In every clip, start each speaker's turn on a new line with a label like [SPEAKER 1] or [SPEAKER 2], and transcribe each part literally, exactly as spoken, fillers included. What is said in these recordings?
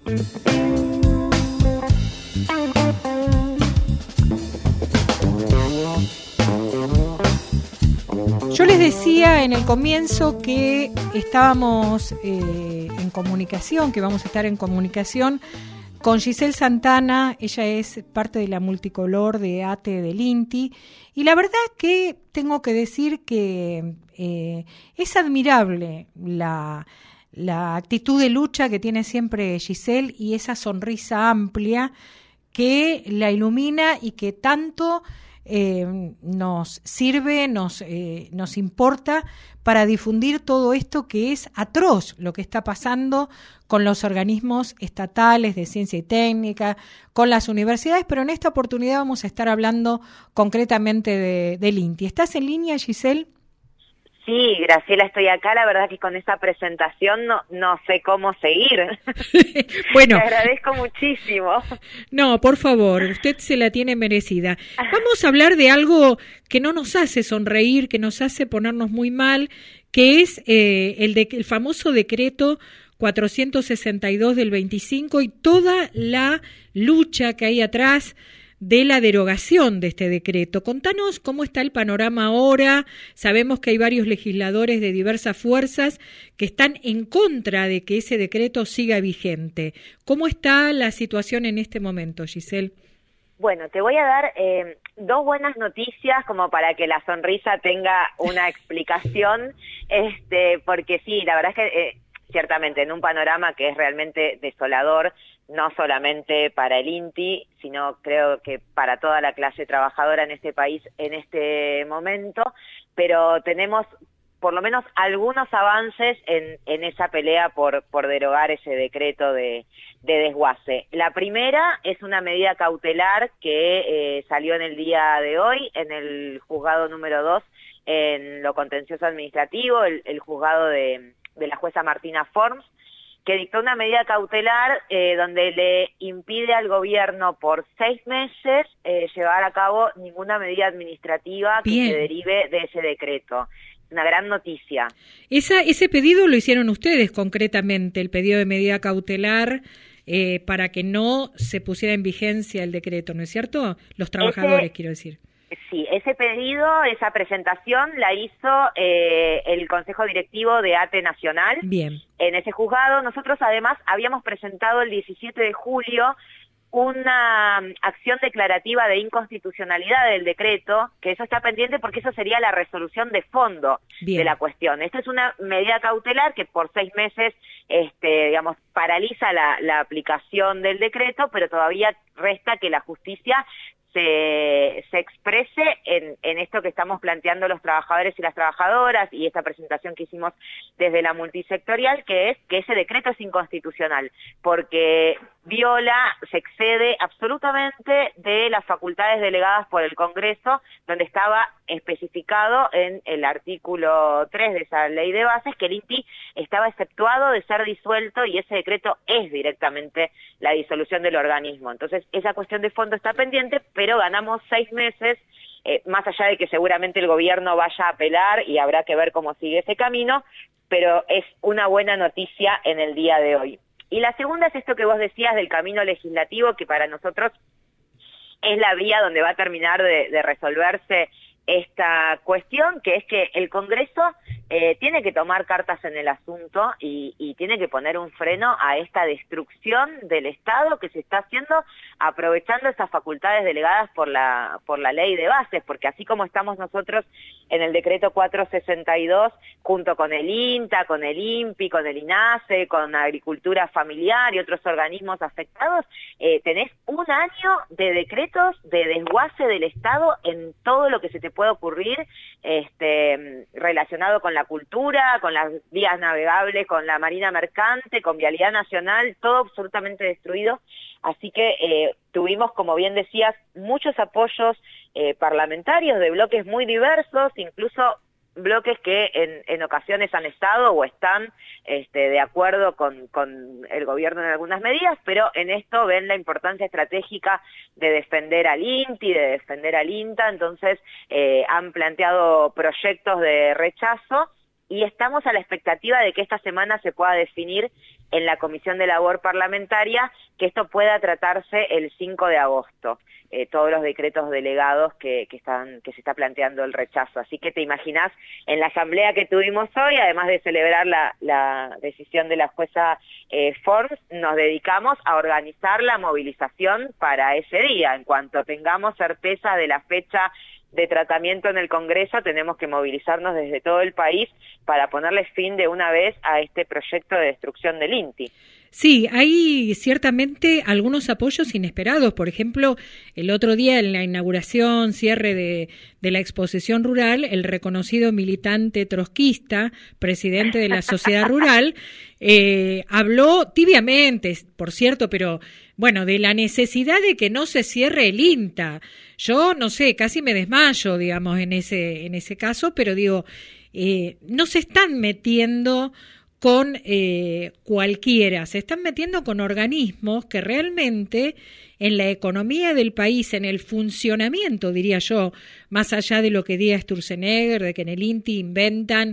[SPEAKER 1] Yo les decía en el comienzo que estábamos eh, en comunicación, que vamos a estar en comunicación con Giselle Santana. Ella es parte de la multicolor de ATE del INTI, y la verdad que tengo que decir que eh, es admirable la, la actitud de lucha que tiene siempre Giselle y esa sonrisa amplia que la ilumina y que tanto Eh, nos sirve, nos, eh, nos importa para difundir todo esto que es atroz, lo que está pasando con los organismos estatales de ciencia y técnica, con las universidades, pero en esta oportunidad vamos a estar hablando concretamente de, del INTI. ¿Estás en línea, Giselle?
[SPEAKER 2] Sí, Graciela, estoy acá. La verdad que con esta presentación no, no sé cómo seguir.
[SPEAKER 1] Bueno,
[SPEAKER 2] te agradezco muchísimo.
[SPEAKER 1] No, por favor, usted se la tiene merecida. Vamos a hablar de algo que no nos hace sonreír, que nos hace ponernos muy mal, que es eh, el, de, el famoso decreto cuatrocientos sesenta y dos del veinticinco y toda la lucha que hay atrás de la derogación de este decreto. Contanos cómo está el panorama ahora. Sabemos que hay varios legisladores de diversas fuerzas que están en contra de que ese decreto siga vigente. ¿Cómo está la situación en este momento, Giselle?
[SPEAKER 2] Bueno, te voy a dar eh, dos buenas noticias como para que la sonrisa tenga una explicación, este, porque sí, la verdad es que eh, ciertamente en un panorama que es realmente desolador, no solamente para el INTI, sino creo que para toda la clase trabajadora en este país en este momento, pero tenemos por lo menos algunos avances en, en esa pelea por, por derogar ese decreto de, de desguace. La primera es una medida cautelar que eh, salió en el día de hoy en el juzgado número dos en lo contencioso administrativo, el, el juzgado de, de la jueza Martina Forms, que dictó una medida cautelar eh, donde le impide al gobierno por seis meses eh, llevar a cabo ninguna medida administrativa
[SPEAKER 1] Bien.
[SPEAKER 2] que se derive de ese decreto. Una gran noticia.
[SPEAKER 1] Esa, ese pedido lo hicieron ustedes concretamente, el pedido de medida cautelar eh, para que no se pusiera en vigencia el decreto, ¿no es cierto? Los trabajadores, ese, quiero decir.
[SPEAKER 2] Sí, ese pedido, esa presentación la hizo eh, el Consejo Directivo de ATE Nacional.
[SPEAKER 1] Bien.
[SPEAKER 2] En ese juzgado nosotros además habíamos presentado el diecisiete de julio una acción declarativa de inconstitucionalidad del decreto, que eso está pendiente porque eso sería la resolución de fondo Bien. de la cuestión. Esta es una medida cautelar que por seis meses, este, digamos, paraliza la, la aplicación del decreto, pero todavía resta que la justicia se, se exprese en, en esto que estamos planteando los trabajadores y las trabajadoras y esta presentación que hicimos desde la multisectorial, que es que ese decreto es inconstitucional, porque viola, se excede absolutamente de las facultades delegadas por el Congreso, donde estaba especificado en el artículo tres de esa ley de bases que el INTI estaba exceptuado de ser disuelto y ese decreto es directamente la disolución del organismo. Entonces, esa cuestión de fondo está pendiente, pero ganamos seis meses, eh, más allá de que seguramente el gobierno vaya a apelar y habrá que ver cómo sigue ese camino, pero es una buena noticia en el día de hoy. Y la segunda es esto que vos decías del camino legislativo, que para nosotros es la vía donde va a terminar de, de resolverse esta cuestión, que es que el Congreso eh, tiene que tomar cartas en el asunto y, y tiene que poner un freno a esta destrucción del Estado que se está haciendo aprovechando esas facultades delegadas por la por la ley de bases, porque así como estamos nosotros en el decreto cuatrocientos sesenta y dos, junto con el INTA, con el INPI, con el INASE, con Agricultura Familiar y otros organismos afectados, eh, tenés un año de decretos de desguace del Estado en todo lo que se te puede ocurrir, este, relacionado con la cultura, con las vías navegables, con la marina mercante, con vialidad nacional, todo absolutamente destruido. Así que eh, tuvimos, como bien decías, muchos apoyos eh, parlamentarios de bloques muy diversos, incluso bloques que en, en ocasiones han estado o están este, de acuerdo con, con el gobierno en algunas medidas, pero en esto ven la importancia estratégica de defender al INTI, de defender al INTA, entonces eh, han planteado proyectos de rechazo y estamos a la expectativa de que esta semana se pueda definir en la Comisión de Labor Parlamentaria que esto pueda tratarse el cinco de agosto, eh, todos los decretos delegados que, que, están, que se está planteando el rechazo. Así que te imaginás, en la asamblea que tuvimos hoy, además de celebrar la, la decisión de la jueza eh, Forns, nos dedicamos a organizar la movilización para ese día. En cuanto tengamos certeza de la fecha de tratamiento en el Congreso, tenemos que movilizarnos desde todo el país para ponerle fin de una vez a este proyecto de destrucción del INTI.
[SPEAKER 1] Sí, hay ciertamente algunos apoyos inesperados. Por ejemplo, el otro día en la inauguración, cierre de, de la exposición rural, el reconocido militante trotskista, presidente de la Sociedad Rural, eh, habló tibiamente, por cierto, pero bueno, de la necesidad de que no se cierre el INTA. Yo, no sé, casi me desmayo, digamos, en ese, en ese caso, pero digo, eh, no se están metiendo con eh, cualquiera, se están metiendo con organismos que realmente en la economía del país, en el funcionamiento, diría yo, más allá de lo que diga Sturzenegger, de que en el INTI inventan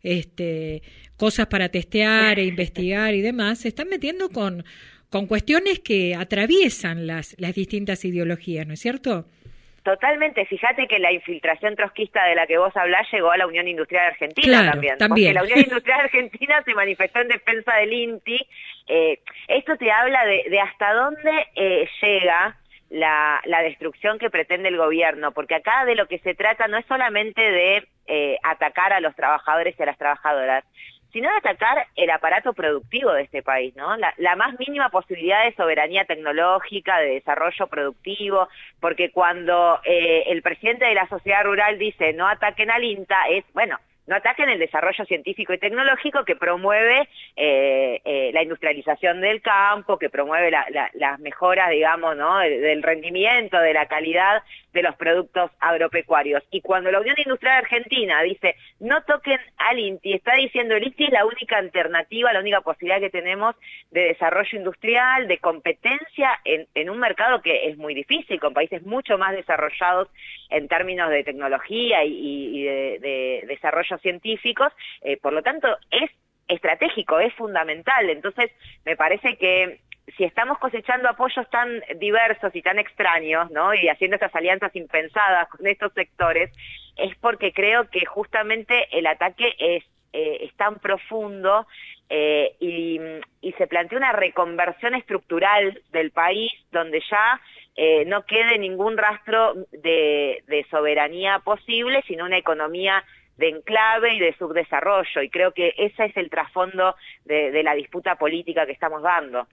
[SPEAKER 1] este, cosas para testear e investigar y demás, se están metiendo con, con cuestiones que atraviesan las, las distintas ideologías, ¿no es cierto?
[SPEAKER 2] Totalmente, fíjate que la infiltración trotskista de la que vos hablás llegó a la Unión Industrial Argentina
[SPEAKER 1] claro,
[SPEAKER 2] también,
[SPEAKER 1] también,
[SPEAKER 2] porque la Unión Industrial Argentina se manifestó en defensa del INTI. Eh, esto te habla de, de hasta dónde eh, llega la, la destrucción que pretende el gobierno, porque acá de lo que se trata no es solamente de eh, atacar a los trabajadores y a las trabajadoras, sino de atacar el aparato productivo de este país, ¿no? La, la más mínima posibilidad de soberanía tecnológica, de desarrollo productivo, porque cuando eh, el presidente de la Sociedad Rural dice no ataquen al INTA, es, bueno, no ataquen el desarrollo científico y tecnológico que promueve eh, eh, la industrialización del campo, que promueve la, la, las mejoras, digamos, ¿no?, del rendimiento, de la calidad de los productos agropecuarios. Y cuando la Unión Industrial Argentina dice no toquen al INTI, está diciendo el INTI es la única alternativa, la única posibilidad que tenemos de desarrollo industrial, de competencia en, en un mercado que es muy difícil, con países mucho más desarrollados en términos de tecnología y, y de, de desarrollo científicos, eh, por lo tanto es estratégico, es fundamental. Entonces me parece que si estamos cosechando apoyos tan diversos y tan extraños, ¿no?, y haciendo estas alianzas impensadas con estos sectores, es porque creo que justamente el ataque es, eh, es tan profundo eh, y, y se plantea una reconversión estructural del país donde ya eh, no quede ningún rastro de, de soberanía posible, sino una economía de enclave y de subdesarrollo, y creo que ese es el trasfondo de, de la disputa política que estamos dando.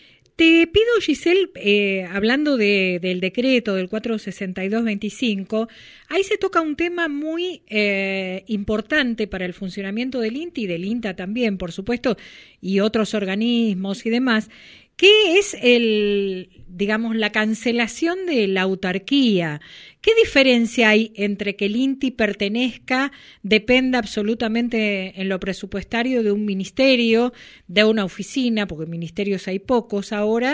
[SPEAKER 1] Te pido, Giselle, eh, hablando de, del decreto del cuatrocientos sesenta y dos veinticinco, ahí se toca un tema muy eh, importante para el funcionamiento del INTI y del INTA también, por supuesto, y otros organismos y demás, que es el, digamos, la cancelación de la autarquía. ¿Qué diferencia hay entre que el INTI pertenezca, dependa absolutamente en lo presupuestario de un ministerio, de una oficina, porque ministerios hay pocos ahora,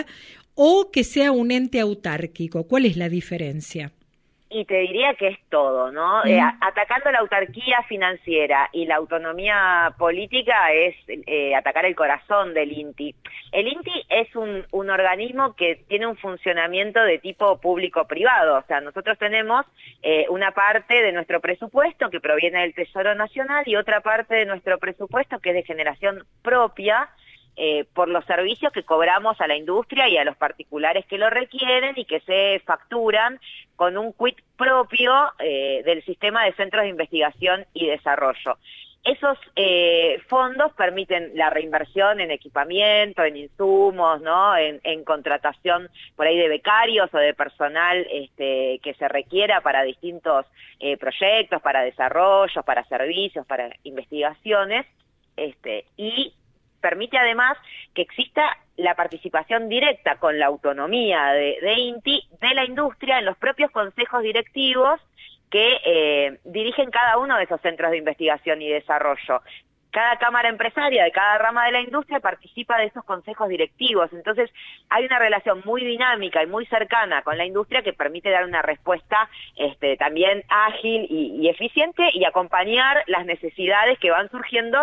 [SPEAKER 1] o que sea un ente autárquico? ¿Cuál es la diferencia?
[SPEAKER 2] Y te diría que es todo, ¿no? Mm. Eh, atacando la autarquía financiera y la autonomía política es eh, atacar el corazón del INTI. El INTI es un, un organismo que tiene un funcionamiento de tipo público-privado, o sea, nosotros tenemos eh, una parte de nuestro presupuesto que proviene del Tesoro Nacional y otra parte de nuestro presupuesto que es de generación propia, Eh, por los servicios que cobramos a la industria y a los particulares que lo requieren y que se facturan con un quit propio eh, del sistema de centros de investigación y desarrollo. Esos eh, fondos permiten la reinversión en equipamiento, en insumos, ¿no?, en, en contratación por ahí de becarios o de personal este, que se requiera para distintos eh, proyectos, para desarrollos, para servicios, para investigaciones, este, y permite además que exista la participación directa con la autonomía de, de INTI de la industria en los propios consejos directivos que eh, dirigen cada uno de esos centros de investigación y desarrollo. Cada cámara empresaria de cada rama de la industria participa de esos consejos directivos, entonces hay una relación muy dinámica y muy cercana con la industria que permite dar una respuesta este, también ágil y, y eficiente y acompañar las necesidades que van surgiendo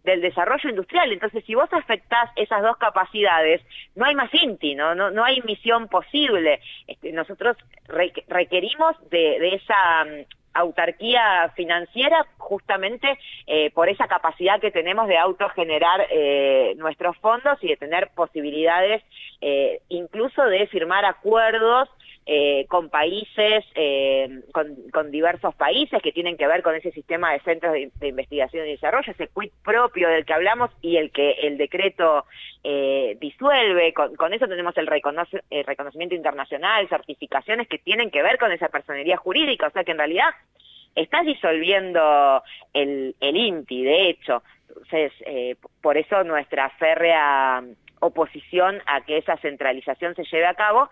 [SPEAKER 2] del desarrollo industrial. Entonces, si vos afectás esas dos capacidades, no hay más INTI, no no, no hay misión posible. Este, nosotros re, requerimos de, de esa um, autarquía financiera justamente eh, por esa capacidad que tenemos de autogenerar eh, nuestros fondos y de tener posibilidades eh, incluso de firmar acuerdos Eh, con países, eh, con, con diversos países que tienen que ver con ese sistema de centros de, de investigación y desarrollo, ese quid propio del que hablamos y el que el decreto eh, disuelve. Con, con eso tenemos el, reconoce, el reconocimiento internacional, certificaciones que tienen que ver con esa personería jurídica, o sea que en realidad estás disolviendo el, el INTI, de hecho. Entonces, eh, por eso nuestra férrea oposición a que esa centralización se lleve a cabo.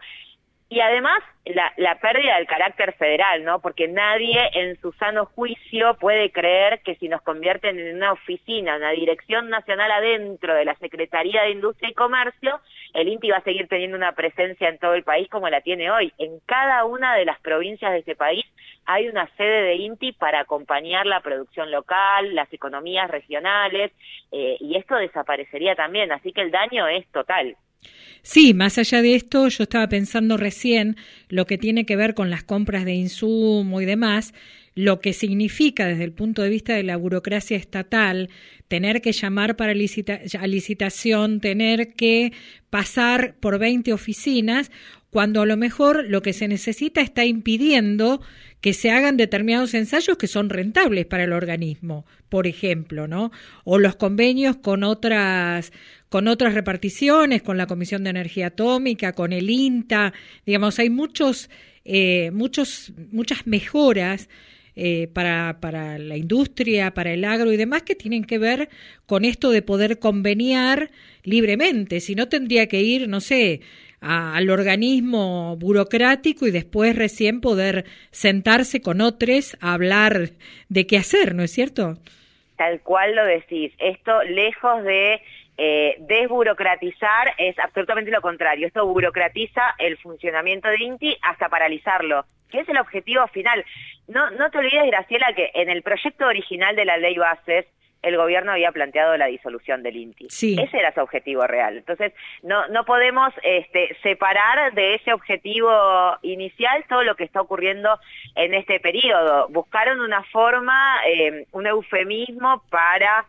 [SPEAKER 2] Y además, la, la pérdida del carácter federal, ¿no? Porque nadie en su sano juicio puede creer que si nos convierten en una oficina, una dirección nacional adentro de la Secretaría de Industria y Comercio, el INTI va a seguir teniendo una presencia en todo el país como la tiene hoy. En cada una de las provincias de este país hay una sede de INTI para acompañar la producción local, las economías regionales, eh, y esto desaparecería también, así que el daño es total.
[SPEAKER 1] Sí, más allá de esto, yo estaba pensando recién lo que tiene que ver con las compras de insumo y demás, lo que significa desde el punto de vista de la burocracia estatal, tener que llamar para licita- a licitación, tener que pasar por veinte oficinas, cuando a lo mejor lo que se necesita está impidiendo que se hagan determinados ensayos que son rentables para el organismo, por ejemplo, ¿no? O los convenios con otras con otras reparticiones, con la Comisión de Energía Atómica, con el INTA, digamos, hay muchos eh, muchos muchas mejoras eh, para para la industria, para el agro y demás que tienen que ver con esto de poder conveniar libremente, si no tendría que ir, no sé, A, al organismo burocrático y después recién poder sentarse con otros a hablar de qué hacer, ¿no es cierto?
[SPEAKER 2] Tal cual lo decís. Esto, lejos de eh, desburocratizar, es absolutamente lo contrario. Esto burocratiza el funcionamiento de INTI hasta paralizarlo, que es el objetivo final. No, no te olvides, Graciela, que en el proyecto original de la ley bases, el gobierno había planteado la disolución del INTI.
[SPEAKER 1] Sí.
[SPEAKER 2] Ese era su objetivo real. Entonces, no no podemos este, separar de ese objetivo inicial todo lo que está ocurriendo en este periodo. Buscaron una forma, eh, un eufemismo para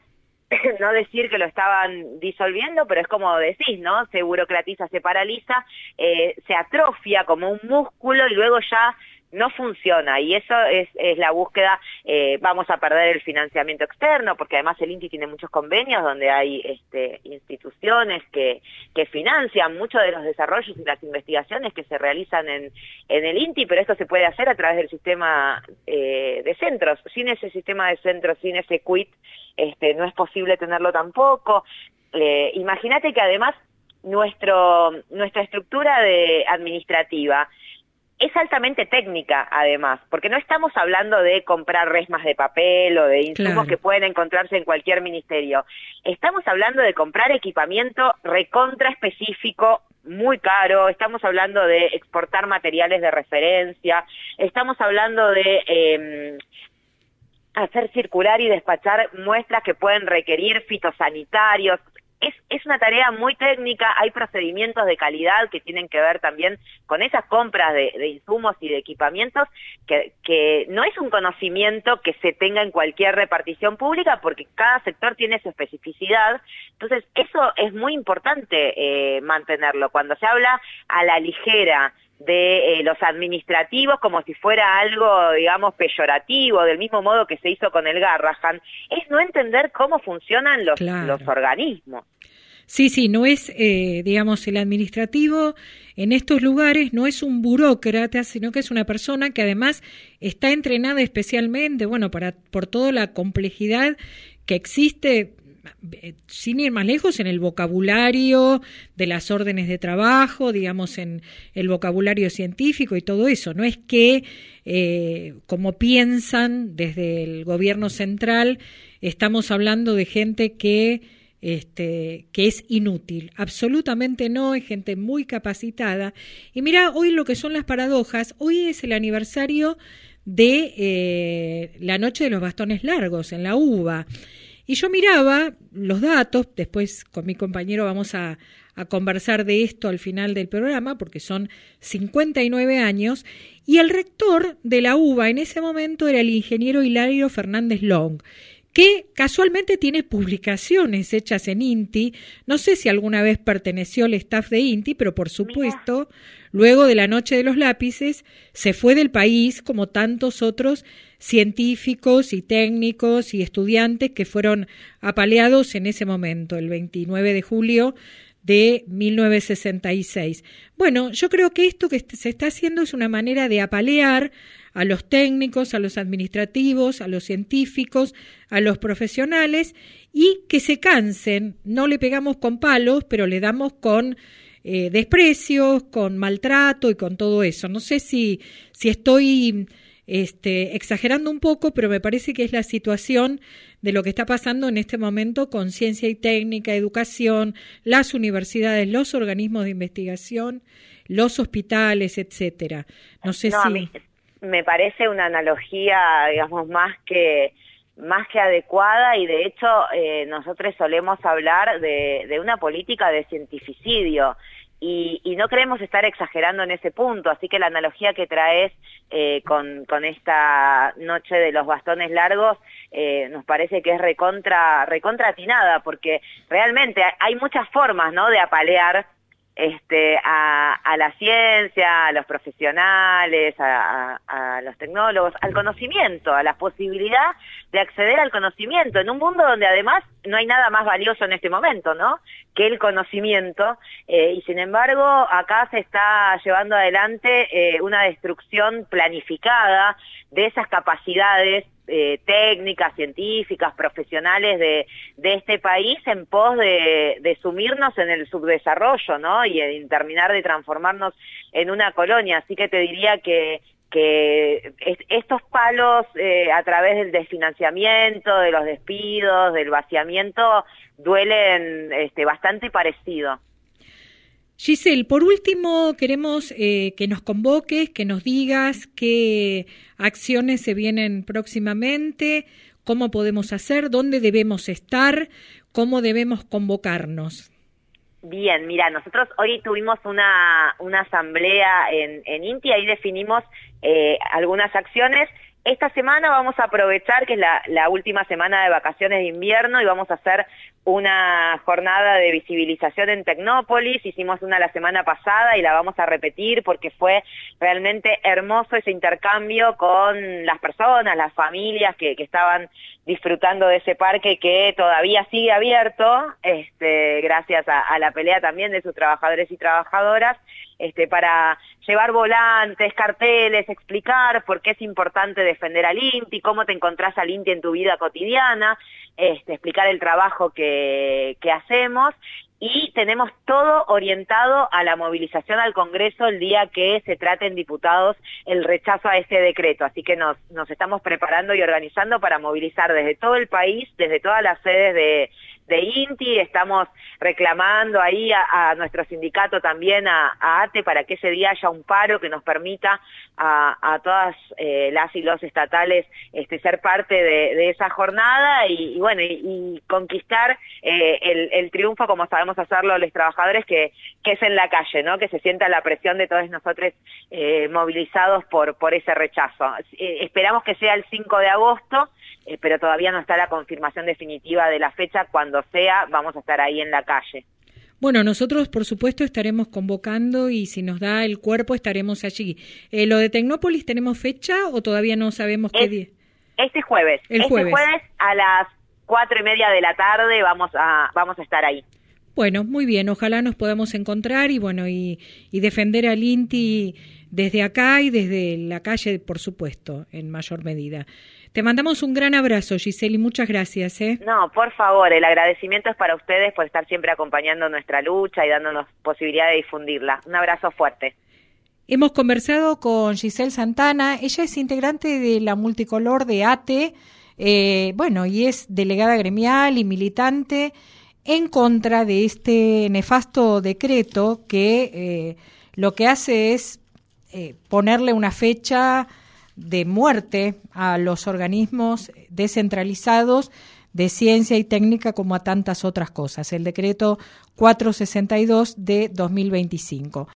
[SPEAKER 2] no decir que lo estaban disolviendo, pero es como decís, ¿no? Se burocratiza, se paraliza, eh, se atrofia como un músculo y luego ya no funciona, y eso es, es la búsqueda. Eh, vamos a perder el financiamiento externo, porque además el INTI tiene muchos convenios donde hay este, instituciones que, que financian muchos de los desarrollos y las investigaciones que se realizan en, en el INTI, pero esto se puede hacer a través del sistema eh, de centros. Sin ese sistema de centros, sin ese quit, este, no es posible tenerlo tampoco. Eh, imagínate que además nuestro nuestra estructura de administrativa es altamente técnica, además, porque no estamos hablando de comprar resmas de papel o de insumos claro. que pueden encontrarse en cualquier ministerio. Estamos hablando de comprar equipamiento recontra específico, muy caro. Estamos hablando de exportar materiales de referencia. Estamos hablando de eh, hacer circular y despachar muestras que pueden requerir fitosanitarios. Es, es una tarea muy técnica, hay procedimientos de calidad que tienen que ver también con esas compras de, de insumos y de equipamientos, que, que no es un conocimiento que se tenga en cualquier repartición pública, porque cada sector tiene su especificidad. Entonces, eso es muy importante eh, mantenerlo. Cuando se habla a la ligera de eh, los administrativos como si fuera algo, digamos, peyorativo, del mismo modo que se hizo con el Garrahan, es no entender cómo funcionan los, claro. los organismos.
[SPEAKER 1] Sí, sí, no es, eh, digamos, el administrativo en estos lugares no es un burócrata, sino que es una persona que además está entrenada especialmente, bueno, para por toda la complejidad que existe, sin ir más lejos, en el vocabulario de las órdenes de trabajo, digamos, en el vocabulario científico y todo eso. No es que, eh, como piensan desde el gobierno central, estamos hablando de gente que, este, que es inútil. Absolutamente no, es gente muy capacitada. Y mira, hoy lo que son las paradojas, hoy es el aniversario de eh, la Noche de los Bastones Largos en la U B A. Y yo miraba los datos, después con mi compañero vamos a, a conversar de esto al final del programa, porque son cincuenta y nueve años, y el rector de la U B A en ese momento era el ingeniero Hilario Fernández Long, que casualmente tiene publicaciones hechas en INTI. No sé si alguna vez perteneció al staff de INTI, pero por supuesto, Mira. luego de la Noche de los Lápices, se fue del país como tantos otros científicos y técnicos y estudiantes que fueron apaleados en ese momento, el veintinueve de julio de mil novecientos sesenta y seis. Bueno, yo creo que esto que se está haciendo es una manera de apalear a los técnicos, a los administrativos, a los científicos, a los profesionales, y que se cansen. No le pegamos con palos, pero le damos con eh, desprecios, con maltrato y con todo eso. No sé si, si estoy este, exagerando un poco, pero me parece que es la situación de lo que está pasando en este momento con ciencia y técnica, educación, las universidades, los organismos de investigación, los hospitales, etcétera. No sé
[SPEAKER 2] no,
[SPEAKER 1] si...
[SPEAKER 2] A mí me parece una analogía, digamos, más que más que adecuada, y de hecho eh, nosotros solemos hablar de, de una política de cientificidio. Y, y no queremos estar exagerando en ese punto, así que la analogía que traes eh, con, con esta noche de los bastones largos eh, nos parece que es recontra, recontra atinada, porque realmente hay muchas formas, ¿no?, de apalear este, a, a la ciencia, a los profesionales, a, a, a los tecnólogos, al conocimiento, a la posibilidad de acceder al conocimiento, en un mundo donde además no hay nada más valioso en este momento, ¿no?, que el conocimiento, eh, y sin embargo acá se está llevando adelante eh, una destrucción planificada de esas capacidades eh, técnicas, científicas, profesionales de, de este país en pos de, de sumirnos en el subdesarrollo, ¿no?, y en terminar de transformarnos en una colonia. Así que te diría que que estos palos eh, a través del desfinanciamiento, de los despidos, del vaciamiento, duelen este, bastante parecido.
[SPEAKER 1] Giselle, por último queremos eh, que nos convoques, que nos digas qué acciones se vienen próximamente, cómo podemos hacer, dónde debemos estar, cómo debemos convocarnos.
[SPEAKER 2] Bien, mira, nosotros hoy tuvimos una, una asamblea en, en INTI, ahí definimos eh, algunas acciones. Esta semana vamos a aprovechar que es la, la última semana de vacaciones de invierno y vamos a hacer una jornada de visibilización en Tecnópolis. Hicimos una la semana pasada y la vamos a repetir porque fue realmente hermoso ese intercambio con las personas, las familias que, que estaban disfrutando de ese parque que todavía sigue abierto, este, gracias a, a la pelea también de sus trabajadores y trabajadoras, este, para llevar volantes, carteles, explicar por qué es importante defender al INTI, cómo te encontrás al INTI en tu vida cotidiana, este, explicar el trabajo que, que hacemos. Y tenemos todo orientado a la movilización al Congreso el día que se trate en diputados el rechazo a este decreto. Así que nos, nos estamos preparando y organizando para movilizar desde todo el país, desde todas las sedes de, de INTI. Estamos reclamando ahí a, a nuestro sindicato también, a, a ATE, para que ese día haya un paro que nos permita a, a todas eh, las y los estatales este, ser parte de, de esa jornada y, y bueno, y, y conquistar eh, el, el triunfo como sabemos hacerlo los trabajadores, que, que es en la calle, ¿no?, que se sienta la presión de todos nosotros eh, movilizados por, por ese rechazo. Eh, esperamos que sea el cinco de agosto, eh, pero todavía no está la confirmación definitiva de la fecha. Cuando sea, vamos a estar ahí en la calle.
[SPEAKER 1] Bueno, nosotros por supuesto estaremos convocando y si nos da el cuerpo estaremos allí. Eh, ¿Lo de Tecnópolis tenemos fecha o todavía no sabemos qué
[SPEAKER 2] es,
[SPEAKER 1] día?
[SPEAKER 2] Este jueves.
[SPEAKER 1] El
[SPEAKER 2] este
[SPEAKER 1] jueves.
[SPEAKER 2] jueves a las cuatro y media de la tarde vamos a, vamos a estar ahí.
[SPEAKER 1] Bueno, muy bien, ojalá nos podamos encontrar y bueno, y, y defender al INTI desde acá y desde la calle, por supuesto, en mayor medida. Te mandamos un gran abrazo, Giselle, y muchas gracias. ¿eh?
[SPEAKER 2] No, por favor, el agradecimiento es para ustedes por estar siempre acompañando nuestra lucha y dándonos posibilidad de difundirla. Un abrazo fuerte.
[SPEAKER 1] Hemos conversado con Giselle Santana, ella es integrante de la multicolor de ATE, eh, bueno, y es delegada gremial y militante en contra de este nefasto decreto que eh, lo que hace es eh, ponerle una fecha de muerte a los organismos descentralizados de ciencia y técnica como a tantas otras cosas, el decreto cuatrocientos sesenta y dos de dos mil veinticinco.